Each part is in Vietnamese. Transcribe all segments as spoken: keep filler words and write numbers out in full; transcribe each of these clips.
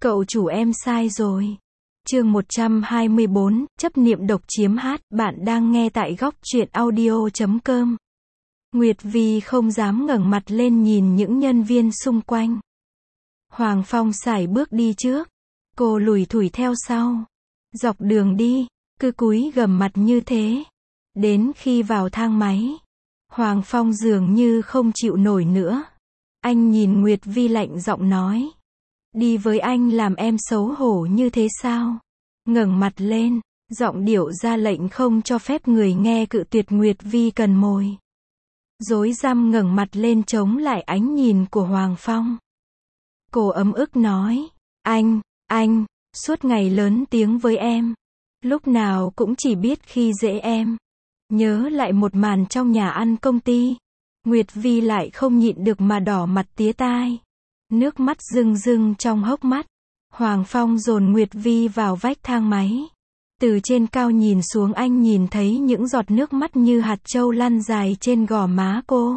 Cậu chủ em sai rồi. Chương một trăm hai mươi bốn, chấp niệm độc chiếm hát, bạn đang nghe tại góc truyện audio chấm com. Nguyệt Vi không dám ngẩng mặt lên nhìn những nhân viên xung quanh. Hoàng Phong sải bước đi trước, cô lủi thủi theo sau. Dọc đường đi, cứ cúi gằm mặt như thế. Đến khi vào thang máy, Hoàng Phong dường như không chịu nổi nữa. Anh nhìn Nguyệt Vi lạnh giọng nói. Đi với anh làm em xấu hổ như thế sao? Ngẩng mặt lên, giọng điệu ra lệnh không cho phép người nghe cự tuyệt. Nguyệt Vi cần mồi. Rối rắm ngẩng mặt lên chống lại ánh nhìn của Hoàng Phong. Cô ấm ức nói, anh, anh, suốt ngày lớn tiếng với em. Lúc nào cũng chỉ biết khi dễ em. Nhớ lại một màn trong nhà ăn công ty. Nguyệt Vi lại không nhịn được mà đỏ mặt tía tai. Nước mắt rưng rưng trong hốc mắt. Hoàng Phong dồn Nguyệt Vi vào vách thang máy. Từ trên cao nhìn xuống anh nhìn thấy những giọt nước mắt như hạt trâu lăn dài trên gò má cô.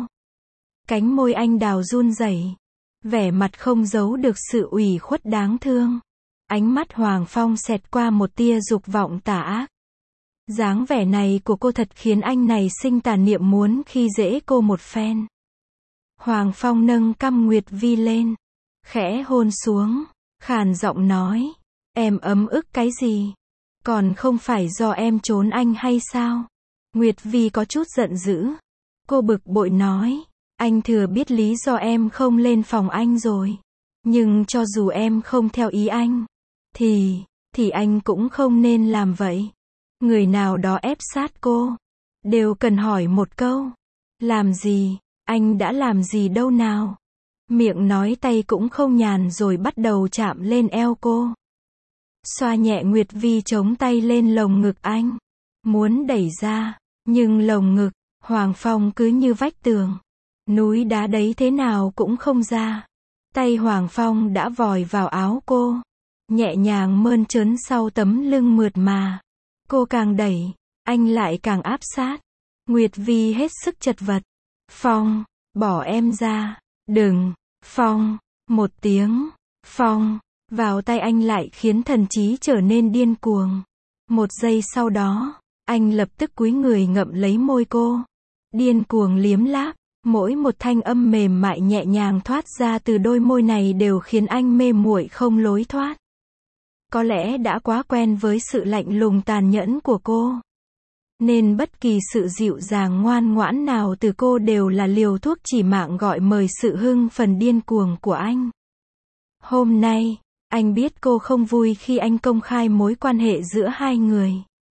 Cánh môi anh đào run rẩy. Vẻ mặt không giấu được sự ủy khuất đáng thương. Ánh mắt Hoàng Phong xẹt qua một tia dục vọng tà ác. Dáng vẻ này của cô thật khiến anh này sinh tà niệm muốn khi dễ cô một phen. Hoàng Phong nâng cằm Nguyệt Vi lên, khẽ hôn xuống, khàn giọng nói, em ấm ức cái gì? Còn không phải do em trốn anh hay sao? Nguyệt Vi có chút giận dữ. Cô bực bội nói, anh thừa biết lý do em không lên phòng anh rồi. Nhưng cho dù em không theo ý anh, thì, thì anh cũng không nên làm vậy. Người nào đó ép sát cô, đều cần hỏi một câu. Làm gì? Anh đã làm gì đâu nào? Miệng nói tay cũng không nhàn rồi bắt đầu chạm lên eo cô. Xoa nhẹ Nguyệt Vi chống tay lên lồng ngực anh. Muốn đẩy ra, nhưng lồng ngực, Hoàng Phong cứ như vách tường. Núi đá đấy thế nào cũng không ra. Tay Hoàng Phong đã vòi vào áo cô. Nhẹ nhàng mơn trớn sau tấm lưng mượt mà. Cô càng đẩy, anh lại càng áp sát. Nguyệt Vi hết sức chật vật. Phong, bỏ em ra. Đừng. Phong, một tiếng. Phong, vào tay anh lại khiến thần trí trở nên điên cuồng. Một giây sau đó, anh lập tức cúi người ngậm lấy môi cô. Điên cuồng liếm láp, mỗi một thanh âm mềm mại nhẹ nhàng thoát ra từ đôi môi này đều khiến anh mê muội không lối thoát. Có lẽ đã quá quen với sự lạnh lùng tàn nhẫn của cô. Nên bất kỳ sự dịu dàng ngoan ngoãn nào từ cô đều là liều thuốc chỉ mạng gọi mời sự hưng phấn điên cuồng của anh. Hôm nay, anh biết cô không vui khi anh công khai mối quan hệ giữa hai người.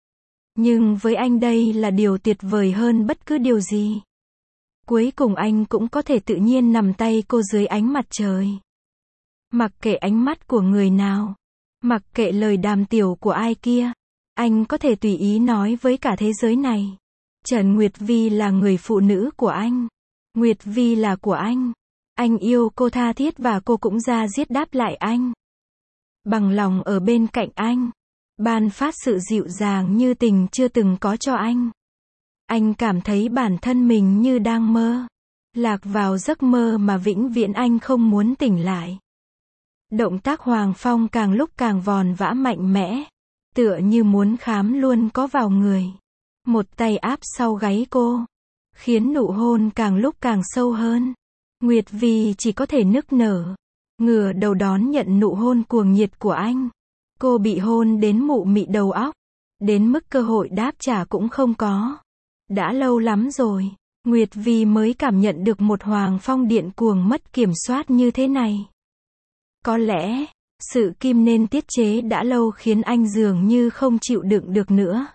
Nhưng với anh đây là điều tuyệt vời hơn bất cứ điều gì. Cuối cùng anh cũng có thể tự nhiên nằm tay cô dưới ánh mặt trời. Mặc kệ ánh mắt của người nào. Mặc kệ lời đàm tiếu của ai kia, anh có thể tùy ý nói với cả thế giới này. Trần Nguyệt Vi là người phụ nữ của anh. Nguyệt Vi là của anh. Anh yêu cô tha thiết và cô cũng ra giết đáp lại anh. Bằng lòng ở bên cạnh anh. Ban phát sự dịu dàng như tình chưa từng có cho anh. Anh cảm thấy bản thân mình như đang mơ. Lạc vào giấc mơ mà vĩnh viễn anh không muốn tỉnh lại. Động tác Hoàng Phong càng lúc càng vòn vã mạnh mẽ, tựa như muốn khám luôn có vào người. Một tay áp sau gáy cô, khiến nụ hôn càng lúc càng sâu hơn. Nguyệt Vi chỉ có thể nức nở, ngửa đầu đón nhận nụ hôn cuồng nhiệt của anh. Cô bị hôn đến mụ mị đầu óc, đến mức cơ hội đáp trả cũng không có. Đã lâu lắm rồi, Nguyệt Vi mới cảm nhận được một Hoàng Phong điên cuồng mất kiểm soát như thế này. Có lẽ, sự kim nên tiết chế đã lâu khiến anh dường như không chịu đựng được nữa.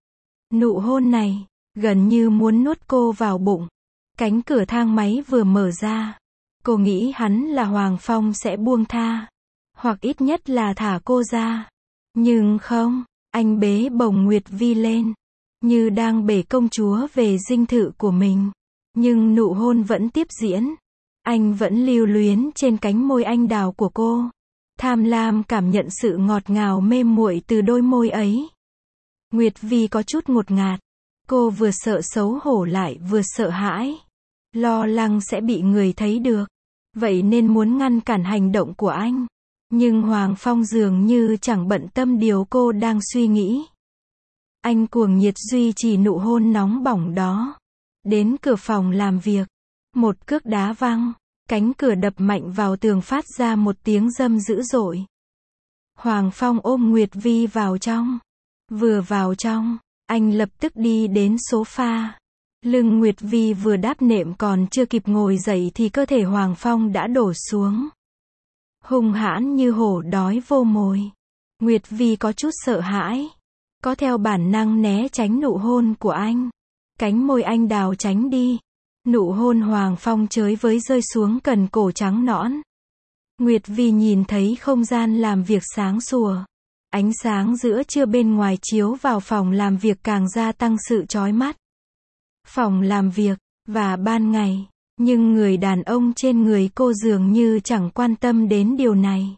Nụ hôn này, gần như muốn nuốt cô vào bụng. Cánh cửa thang máy vừa mở ra. Cô nghĩ hắn là Hoàng Phong sẽ buông tha. Hoặc ít nhất là thả cô ra. Nhưng không, anh bế bồng Nguyệt Vi lên. Như đang bế công chúa về dinh thự của mình. Nhưng nụ hôn vẫn tiếp diễn. Anh vẫn lưu luyến trên cánh môi anh đào của cô. Tham lam cảm nhận sự ngọt ngào mê muội từ đôi môi ấy. Nguyệt Vi có chút ngột ngạt. Cô vừa sợ xấu hổ lại vừa sợ hãi. Lo lắng sẽ bị người thấy được. Vậy nên muốn ngăn cản hành động của anh. Nhưng Hoàng Phong dường như chẳng bận tâm điều cô đang suy nghĩ. Anh cuồng nhiệt duy trì nụ hôn nóng bỏng đó. Đến cửa phòng làm việc, một cước đá văng, cánh cửa đập mạnh vào tường phát ra một tiếng râm dữ dội. Hoàng Phong ôm Nguyệt Vi vào trong. Vừa vào trong, anh lập tức đi đến sofa. Lưng Nguyệt Vi vừa đáp nệm còn chưa kịp ngồi dậy thì cơ thể Hoàng Phong đã đổ xuống. Hung hãn như hổ đói vô mồi. Nguyệt Vi có chút sợ hãi. Có theo bản năng né tránh nụ hôn của anh. Cánh môi anh đào tránh đi. Nụ hôn Hoàng Phong chới với rơi xuống cần cổ trắng nõn. Nguyệt Vi nhìn thấy không gian làm việc sáng sủa. Ánh sáng giữa trưa bên ngoài chiếu vào phòng làm việc càng gia tăng sự chói mắt. Phòng làm việc, và ban ngày, nhưng người đàn ông trên người cô dường như chẳng quan tâm đến điều này.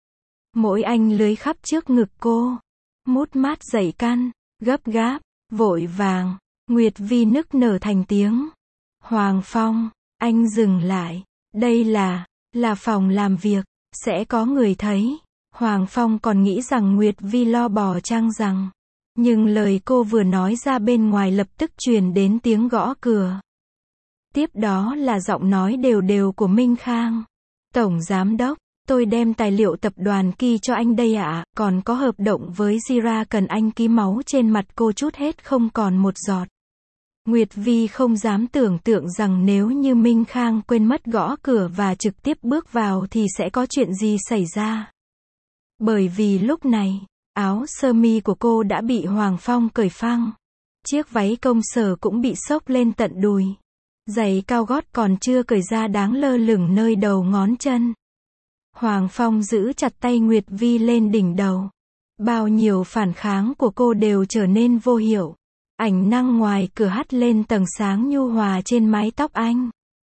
Mỗi anh lưới khắp trước ngực cô, mút mát dậy căn, gấp gáp, vội vàng. Nguyệt Vi nức nở thành tiếng. Hoàng Phong, anh dừng lại. Đây là, là phòng làm việc, sẽ có người thấy. Hoàng Phong còn nghĩ rằng Nguyệt Vi lo bỏ trang rằng. Nhưng lời cô vừa nói ra bên ngoài lập tức truyền đến tiếng gõ cửa. Tiếp đó là giọng nói đều đều của Minh Khang. Tổng Giám đốc, tôi đem tài liệu tập đoàn Ki cho anh đây ạ, à, còn có hợp đồng với Jira cần anh ký. Máu trên mặt cô chút hết không còn một giọt. Nguyệt Vi không dám tưởng tượng rằng nếu như Minh Khang quên mất gõ cửa và trực tiếp bước vào thì sẽ có chuyện gì xảy ra. Bởi vì lúc này, áo sơ mi của cô đã bị Hoàng Phong cởi phăng. Chiếc váy công sở cũng bị xốc lên tận đùi. Giày cao gót còn chưa cởi ra đáng lơ lửng nơi đầu ngón chân. Hoàng Phong giữ chặt tay Nguyệt Vi lên đỉnh đầu. Bao nhiêu phản kháng của cô đều trở nên vô hiệu. Ánh nắng ngoài cửa hắt lên tầng sáng nhu hòa trên mái tóc anh.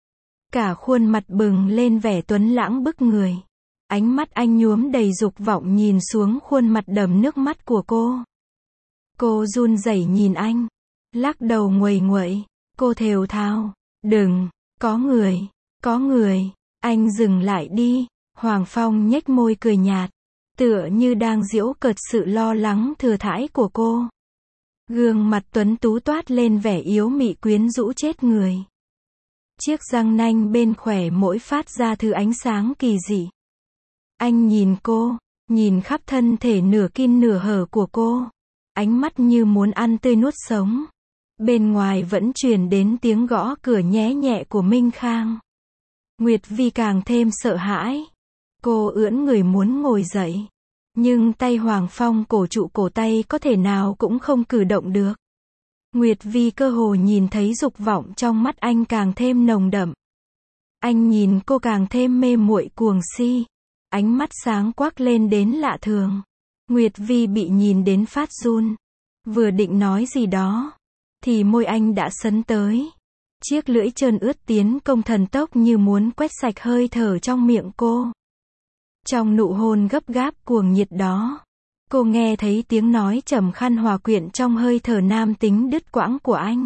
Cả khuôn mặt bừng lên vẻ tuấn lãng bức người. Ánh mắt anh nhuốm đầy dục vọng nhìn xuống khuôn mặt đẫm nước mắt của cô. Cô run rẩy nhìn anh, lắc đầu nguầy nguậy. Cô thều thào, đừng, có người, có người. Anh dừng lại đi. Hoàng Phong nhếch môi cười nhạt, tựa như đang giễu cợt sự lo lắng thừa thãi của cô. Gương mặt tuấn tú toát lên vẻ yếu mị quyến rũ chết người. Chiếc răng nanh bên khóe mỗi phát ra thứ ánh sáng kỳ dị. Anh nhìn cô, nhìn khắp thân thể nửa kín nửa hở của cô. Ánh mắt như muốn ăn tươi nuốt sống. Bên ngoài vẫn truyền đến tiếng gõ cửa nhẹ nhẹ của Minh Khang. Nguyệt Vi càng thêm sợ hãi. Cô ưỡn người muốn ngồi dậy. Nhưng tay Hoàng Phong cổ trụ cổ tay có thể nào cũng không cử động được. Nguyệt Vi cơ hồ nhìn thấy dục vọng trong mắt anh càng thêm nồng đậm. Anh nhìn cô càng thêm mê muội cuồng si. Ánh mắt sáng quắc lên đến lạ thường. Nguyệt Vi bị nhìn đến phát run. Vừa định nói gì đó, thì môi anh đã sấn tới. Chiếc lưỡi trơn ướt tiến công thần tốc như muốn quét sạch hơi thở trong miệng cô. Trong nụ hôn gấp gáp cuồng nhiệt đó, cô nghe thấy tiếng nói trầm khăn hòa quyện trong hơi thở nam tính đứt quãng của anh.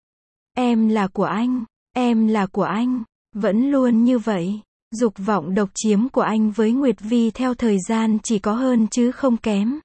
Em là của anh, em là của anh, vẫn luôn như vậy. Dục vọng độc chiếm của anh với Nguyệt Vi theo thời gian chỉ có hơn chứ không kém.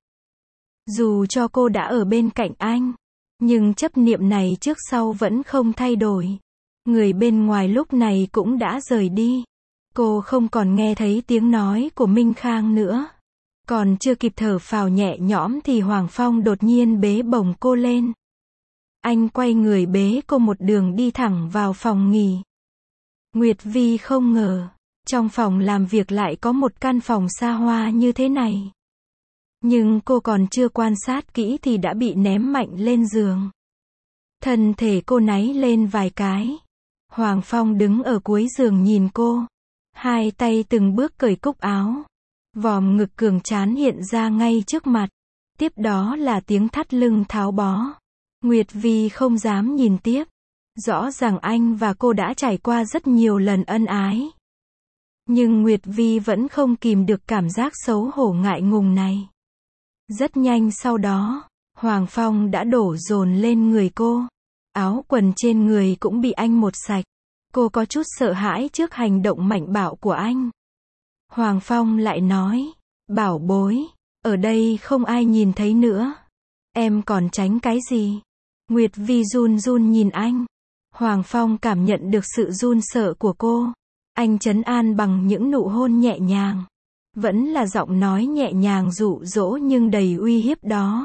Dù cho cô đã ở bên cạnh anh, nhưng chấp niệm này trước sau vẫn không thay đổi. Người bên ngoài lúc này cũng đã rời đi. Cô không còn nghe thấy tiếng nói của Minh Khang nữa. Còn chưa kịp thở phào nhẹ nhõm thì Hoàng Phong đột nhiên bế bổng cô lên. Anh quay người bế cô một đường đi thẳng vào phòng nghỉ. Nguyệt Vi không ngờ, trong phòng làm việc lại có một căn phòng xa hoa như thế này. Nhưng cô còn chưa quan sát kỹ thì đã bị ném mạnh lên giường. Thân thể cô náy lên vài cái. Hoàng Phong đứng ở cuối giường nhìn cô. Hai tay từng bước cởi cúc áo. Vòm ngực cường tráng hiện ra ngay trước mặt. Tiếp đó là tiếng thắt lưng tháo bó. Nguyệt Vi không dám nhìn tiếp. Rõ ràng anh và cô đã trải qua rất nhiều lần ân ái. Nhưng Nguyệt Vi vẫn không kìm được cảm giác xấu hổ ngại ngùng này. Rất nhanh sau đó, Hoàng Phong đã đổ dồn lên người cô. Áo quần trên người cũng bị anh một sạch. Cô có chút sợ hãi trước hành động mạnh bạo của anh. Hoàng Phong lại nói, Bảo bối, ở đây không ai nhìn thấy nữa. Em còn tránh cái gì? Nguyệt Vi run run nhìn anh. Hoàng Phong cảm nhận được sự run sợ của cô. Anh trấn an bằng những nụ hôn nhẹ nhàng. Vẫn là giọng nói nhẹ nhàng dụ dỗ nhưng đầy uy hiếp đó.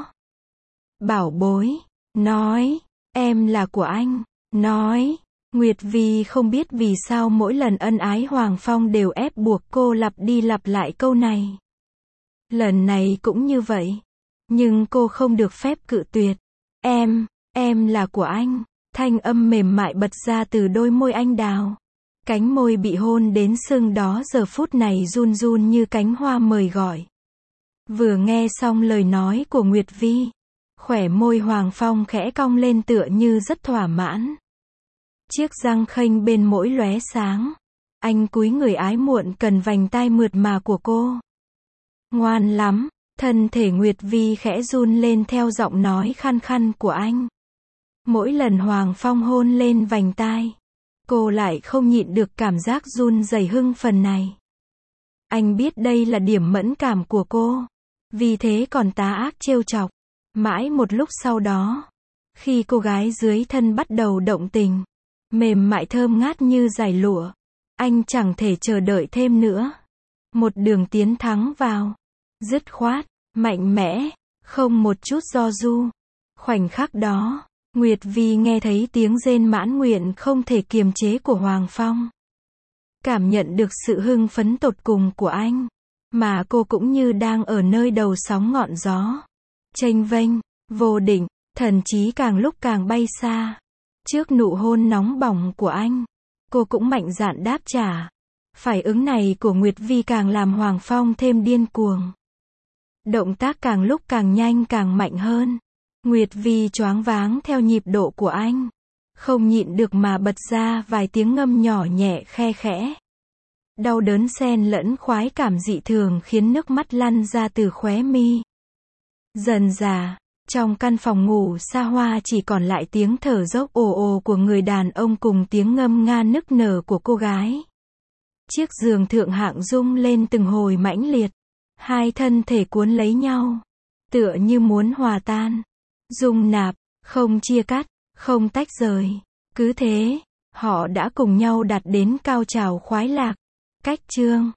Bảo bối, nói, em là của anh, nói. Nguyệt Vi không biết vì sao mỗi lần ân ái Hoàng Phong đều ép buộc cô lặp đi lặp lại câu này. Lần này cũng như vậy. Nhưng cô không được phép cự tuyệt. Em, em là của anh. Thanh âm mềm mại bật ra từ đôi môi anh đào. Cánh môi bị hôn đến sưng đó giờ phút này run run như cánh hoa mời gọi. Vừa nghe xong lời nói của Nguyệt Vi, khóe môi Hoàng Phong khẽ cong lên tựa như rất thỏa mãn. Chiếc răng khênh bên mỗi lóe sáng. Anh cúi người ái muộn cần vành tai mượt mà của cô. Ngoan lắm, thân thể Nguyệt Vi khẽ run lên theo giọng nói khăn khăn của anh. Mỗi lần Hoàng Phong hôn lên vành tai, cô lại không nhịn được cảm giác run rẩy hưng phần này. Anh biết đây là điểm mẫn cảm của cô, vì thế còn tá ác trêu chọc. Mãi một lúc sau đó, khi cô gái dưới thân bắt đầu động tình, mềm mại thơm ngát như dải lụa, anh chẳng thể chờ đợi thêm nữa. Một đường tiến thắng vào, dứt khoát, mạnh mẽ, không một chút do du. Khoảnh khắc đó, Nguyệt Vi nghe thấy tiếng rên mãn nguyện không thể kiềm chế của Hoàng Phong. Cảm nhận được sự hưng phấn tột cùng của anh, mà cô cũng như đang ở nơi đầu sóng ngọn gió. Chênh vênh, vô định, thần trí càng lúc càng bay xa. Trước nụ hôn nóng bỏng của anh, cô cũng mạnh dạn đáp trả. Phải ứng này của Nguyệt Vi càng làm Hoàng Phong thêm điên cuồng. Động tác càng lúc càng nhanh càng mạnh hơn. Nguyệt Vi choáng váng theo nhịp độ của anh. Không nhịn được mà bật ra vài tiếng ngâm nhỏ nhẹ khe khẽ. Đau đớn xen lẫn khoái cảm dị thường khiến nước mắt lăn ra từ khóe mi. Dần dà, trong căn phòng ngủ xa hoa chỉ còn lại tiếng thở dốc ồ ồ của người đàn ông cùng tiếng ngâm nga nức nở của cô gái. Chiếc giường thượng hạng rung lên từng hồi mãnh liệt. Hai thân thể cuốn lấy nhau, tựa như muốn hòa tan, dung nạp, không chia cắt, không tách rời. Cứ thế, họ đã cùng nhau đạt đến cao trào khoái lạc. Cách chương